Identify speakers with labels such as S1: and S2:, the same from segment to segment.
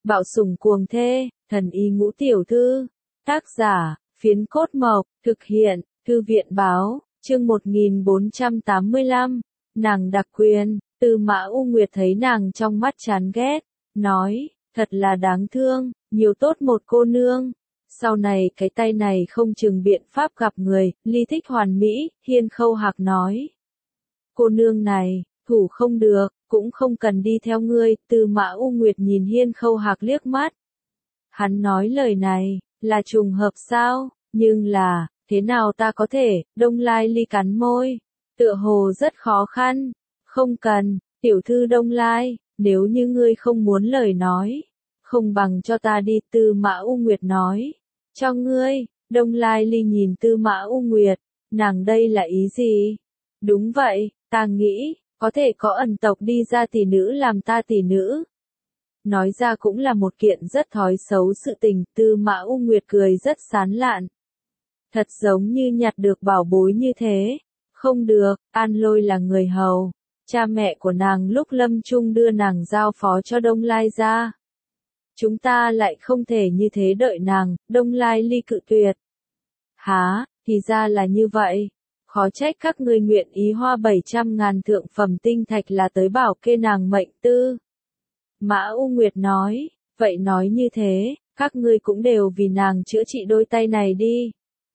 S1: Bạo sủng cuồng thê, thần y ngũ tiểu thư. Tác giả, Phiến Cốt Mộc, thực hiện, Thư viện báo, chương 1485, nàng đặc quyền. Tư Mã U Nguyệt thấy nàng trong mắt chán ghét, nói, thật là đáng thương, nhiều tốt một cô nương. Sau này cái tay này không chừng biện pháp gặp người, ly thích hoàn mỹ, Hiên Khâu Hạc nói. Cô nương này, thủ không được, cũng không cần đi theo ngươi, Tư Mã U Nguyệt nhìn Hiên Khâu Hạc liếc mắt. Hắn nói lời này, là trùng hợp sao, nhưng là, thế nào ta có thể, Đông Lai Ly cắn môi, tựa hồ rất khó khăn, không cần, tiểu thư Đông Lai, nếu như ngươi không muốn lời nói, không bằng cho ta đi, Tư Mã U Nguyệt nói, cho ngươi, Đông Lai Ly nhìn Tư Mã U Nguyệt, nàng đây là ý gì? Đúng vậy, ta nghĩ, có thể có ẩn tộc đi ra tỷ nữ làm ta tỷ nữ. Nói ra cũng là một kiện rất thói xấu sự tình, Tư Mã U Nguyệt cười rất sán lạn. Thật giống như nhặt được bảo bối như thế. Không được, An Lôi là người hầu. Cha mẹ của nàng lúc lâm chung đưa nàng giao phó cho Đông Lai ra. Chúng ta lại không thể như thế đợi nàng, Đông Lai Ly cự tuyệt. Hả, thì ra là như vậy. Khó trách các ngươi nguyện ý hoa 700.000 thượng phẩm tinh thạch là tới bảo kê nàng mệnh tư. Mã U Nguyệt nói, vậy nói như thế, các ngươi cũng đều vì nàng chữa trị đôi tay này đi.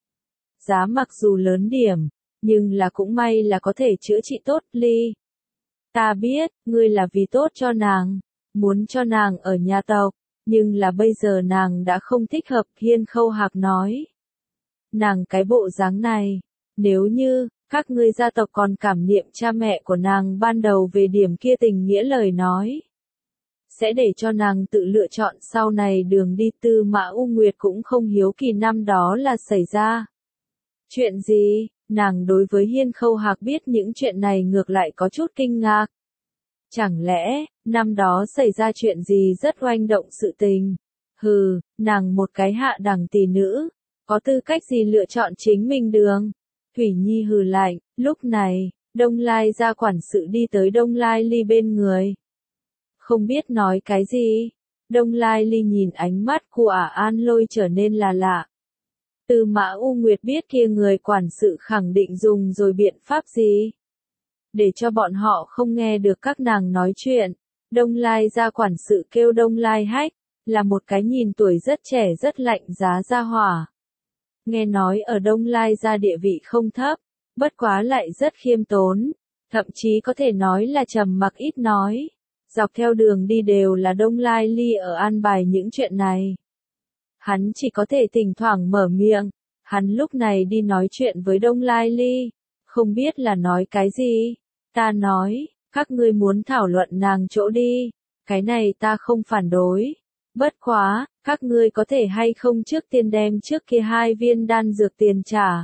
S1: Giá mặc dù lớn điểm, nhưng là cũng may là có thể chữa trị tốt Ly. Ta biết, ngươi là vì tốt cho nàng, muốn cho nàng ở nhà tộc, nhưng là bây giờ nàng đã không thích hợp, Hiên Khâu Hạc nói. Nàng cái bộ dáng này, nếu như, các ngươi gia tộc còn cảm niệm cha mẹ của nàng ban đầu về điểm kia tình nghĩa lời nói. Sẽ để cho nàng tự lựa chọn sau này đường đi, Tư Mã U Nguyệt cũng không hiếu kỳ năm đó là xảy ra. Chuyện gì, nàng đối với Hiên Khâu Hạc biết những chuyện này ngược lại có chút kinh ngạc. Chẳng lẽ, năm đó xảy ra chuyện gì rất oanh động sự tình? Hừ, nàng một cái hạ đẳng tỷ nữ, có tư cách gì lựa chọn chính mình đường? Thủy Nhi hừ lạnh, lúc này, Đông Lai gia quản sự đi tới Đông Lai Ly bên người. Không biết nói cái gì, Đông Lai Ly nhìn ánh mắt của An Lôi trở nên là lạ. Tư Mã U Nguyệt biết kia người quản sự khẳng định dùng rồi biện pháp gì. Để cho bọn họ không nghe được các nàng nói chuyện, Đông Lai gia quản sự kêu Đông Lai Hách, là một cái nhìn tuổi rất trẻ rất lạnh giá gia hỏa. Nghe nói ở Đông Lai gia địa vị không thấp, bất quá lại rất khiêm tốn, thậm chí có thể nói là trầm mặc ít nói. Dọc theo đường đi đều là Đông Lai Ly ở an bài những chuyện này. Hắn chỉ có thể thỉnh thoảng mở miệng, hắn lúc này đi nói chuyện với Đông Lai Ly, không biết là nói cái gì. Ta nói, các ngươi muốn thảo luận nàng chỗ đi, cái này ta không phản đối. Bất quá, các ngươi có thể hay không trước tiên đem trước kia 2 viên đan dược tiền trả.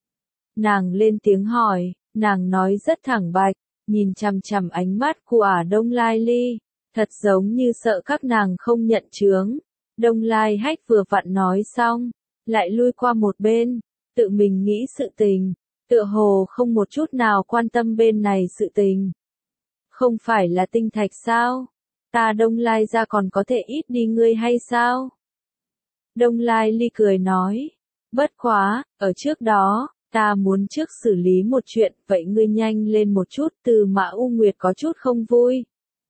S1: Nàng lên tiếng hỏi, nàng nói rất thẳng bạch, nhìn chằm chằm ánh mắt của Đông Lai Ly, thật giống như sợ các nàng không nhận chướng. Đông Lai Hách vừa vặn nói xong, lại lui qua một bên, tự mình nghĩ sự tình, tựa hồ không một chút nào quan tâm bên này sự tình. Không phải là tinh thạch sao? Ta Đông Lai ra còn có thể ít đi ngươi hay sao? Đông Lai Ly cười nói, bất quá, ở trước đó, ta muốn trước xử lý một chuyện, vậy ngươi nhanh lên một chút, Tư Mã U Nguyệt có chút không vui.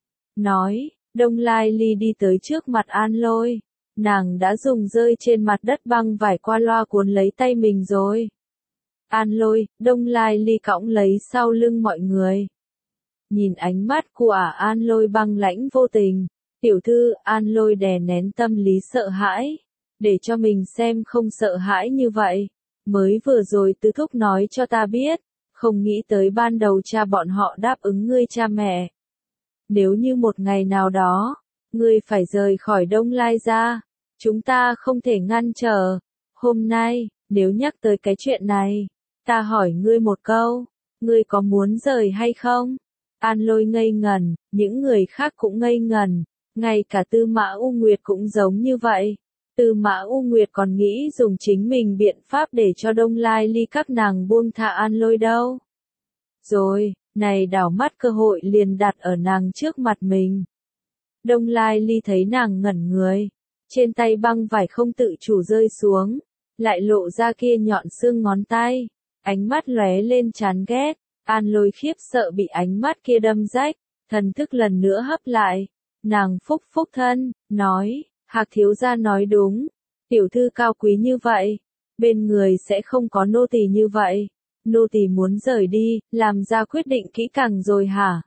S1: Nói, Đông Lai Ly đi tới trước mặt An Lôi, nàng đã dùng rơi trên mặt đất băng vải qua loa cuốn lấy tay mình rồi. An Lôi, Đông Lai Ly cõng lấy sau lưng mọi người. Nhìn ánh mắt của An Lôi băng lãnh vô tình, tiểu thư An Lôi đè nén tâm lý sợ hãi, để cho mình xem không sợ hãi như vậy. Mới vừa rồi Tư Thúc nói cho ta biết, không nghĩ tới ban đầu cha bọn họ đáp ứng ngươi cha mẹ. Nếu như một ngày nào đó, ngươi phải rời khỏi Đông Lai ra, chúng ta không thể ngăn trở. Hôm nay, nếu nhắc tới cái chuyện này, ta hỏi ngươi một câu, ngươi có muốn rời hay không? An Lôi ngây ngẩn, những người khác cũng ngây ngẩn, ngay cả Tư Mã U Nguyệt cũng giống như vậy. Tư Mã U Nguyệt còn nghĩ dùng chính mình biện pháp để cho Đông Lai Ly các nàng buông tha An Lôi đâu. Rồi, này đảo mắt cơ hội liền đặt ở nàng trước mặt mình. Đông Lai Ly thấy nàng ngẩn người, trên tay băng vải không tự chủ rơi xuống, lại lộ ra kia nhọn xương ngón tay, ánh mắt lóe lên chán ghét, An Lôi khiếp sợ bị ánh mắt kia đâm rách, thần thức lần nữa hấp lại, nàng phúc phúc thân, nói, Hạc thiếu gia nói đúng, tiểu thư cao quý như vậy, bên người sẽ không có nô tỳ như vậy, nô tỳ muốn rời đi, làm ra quyết định kỹ càng rồi hả?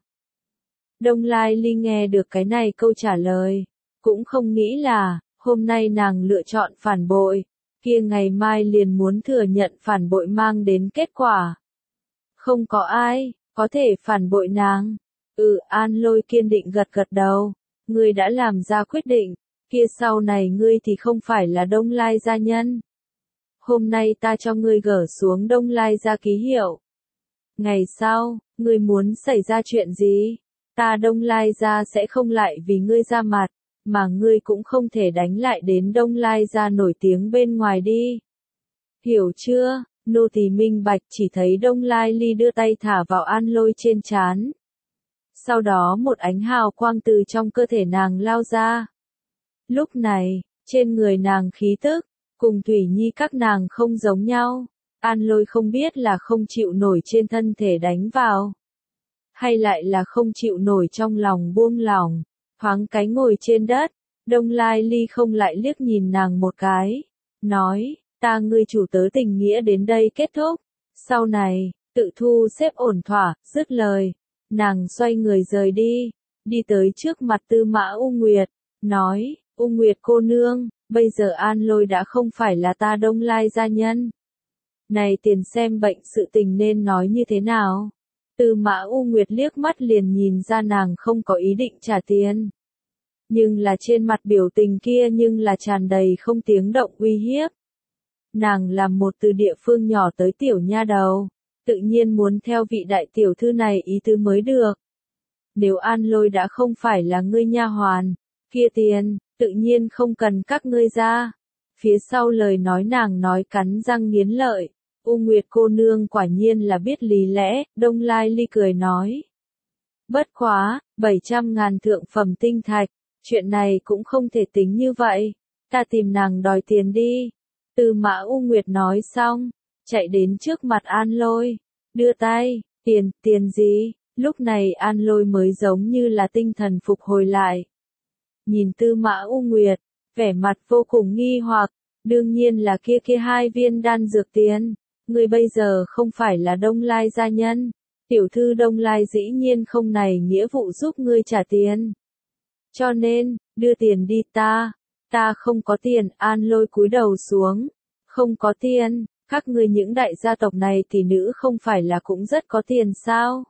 S1: Đông Lai Ly nghe được cái này câu trả lời, cũng không nghĩ là, hôm nay nàng lựa chọn phản bội, kia ngày mai liền muốn thừa nhận phản bội mang đến kết quả. Không có ai, có thể phản bội nàng. An Lôi kiên định gật gật đầu, ngươi đã làm ra quyết định, kia sau này ngươi thì không phải là Đông Lai gia nhân. Hôm nay ta cho ngươi gỡ xuống Đông Lai gia ký hiệu. Ngày sau, ngươi muốn xảy ra chuyện gì? Ta Đông Lai gia sẽ không lại vì ngươi ra mặt, mà ngươi cũng không thể đánh lại đến Đông Lai gia nổi tiếng bên ngoài đi. Hiểu chưa? Nô tỳ minh bạch, chỉ thấy Đông Lai Ly đưa tay thả vào An Lôi trên trán. Sau đó một ánh hào quang từ trong cơ thể nàng lao ra. Lúc này, trên người nàng khí tức, cùng Thủy Nhi các nàng không giống nhau. An Lôi không biết là không chịu nổi trên thân thể đánh vào, hay lại là không chịu nổi trong lòng buông lỏng, thoáng cái ngồi trên đất. Đông Lai Ly không lại liếc nhìn nàng một cái, nói, ta ngươi chủ tớ tình nghĩa đến đây kết thúc, sau này, tự thu xếp ổn thỏa, dứt lời, nàng xoay người rời đi, đi tới trước mặt Tư Mã U Nguyệt, nói, U Nguyệt cô nương, bây giờ An Lôi đã không phải là ta Đông Lai gia nhân. Này tiền xem bệnh sự tình nên nói như thế nào? Tư Mã U Nguyệt liếc mắt liền nhìn ra nàng không có ý định trả tiền. Nhưng là trên mặt biểu tình kia nhưng là tràn đầy không tiếng động uy hiếp. Nàng là một từ địa phương nhỏ tới tiểu nha đầu, tự nhiên muốn theo vị đại tiểu thư này ý tứ mới được. Nếu An Lôi đã không phải là ngươi nha hoàn, kia tiền, tự nhiên không cần các ngươi ra. Phía sau lời nói nàng nói cắn răng nghiến lợi. U Nguyệt cô nương quả nhiên là biết lý lẽ, Đông Lai Ly cười nói. Bất quá, 700.000 thượng phẩm tinh thạch, chuyện này cũng không thể tính như vậy, ta tìm nàng đòi tiền đi. Tư Mã U Nguyệt nói xong, chạy đến trước mặt An Lôi, đưa tay, tiền gì? Lúc này An Lôi mới giống như là tinh thần phục hồi lại. Nhìn Tư Mã U Nguyệt, vẻ mặt vô cùng nghi hoặc, đương nhiên là kia 2 viên đan dược tiền. Ngươi bây giờ không phải là Đông Lai gia nhân, tiểu thư Đông Lai dĩ nhiên không này nghĩa vụ giúp ngươi trả tiền. Cho nên, đưa tiền đi ta không có tiền, An Lôi cúi đầu xuống, không có tiền, các ngươi những đại gia tộc này tỷ nữ không phải là cũng rất có tiền sao?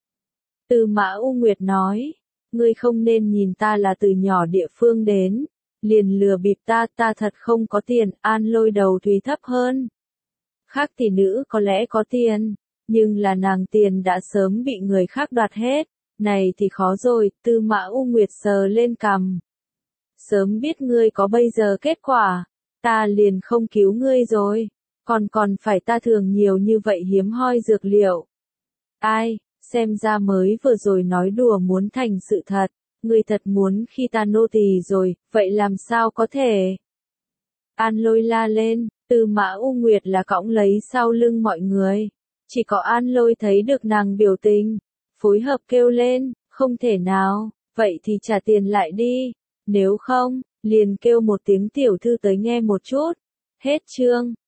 S1: Tư Mã U Nguyệt nói, ngươi không nên nhìn ta là từ nhỏ địa phương đến, liền lừa bịp ta thật không có tiền, An Lôi đầu thùy thấp hơn. Khác tỷ nữ có lẽ có tiền, nhưng là nàng tiền đã sớm bị người khác đoạt hết, này thì khó rồi, Tư Mã U Nguyệt sờ lên cằm. Sớm biết ngươi có bây giờ kết quả, ta liền không cứu ngươi rồi, còn phải ta thường nhiều như vậy hiếm hoi dược liệu. Ai, xem ra mới vừa rồi nói đùa muốn thành sự thật, ngươi thật muốn khi ta nô tỳ rồi, vậy làm sao có thể? An Lôi la lên. Tư Mã U Nguyệt là cõng lấy sau lưng mọi người. Chỉ có An Lôi thấy được nàng biểu tình. Phối hợp kêu lên, không thể nào, vậy thì trả tiền lại đi. Nếu không, liền kêu một tiếng tiểu thư tới nghe một chút. Hết chương.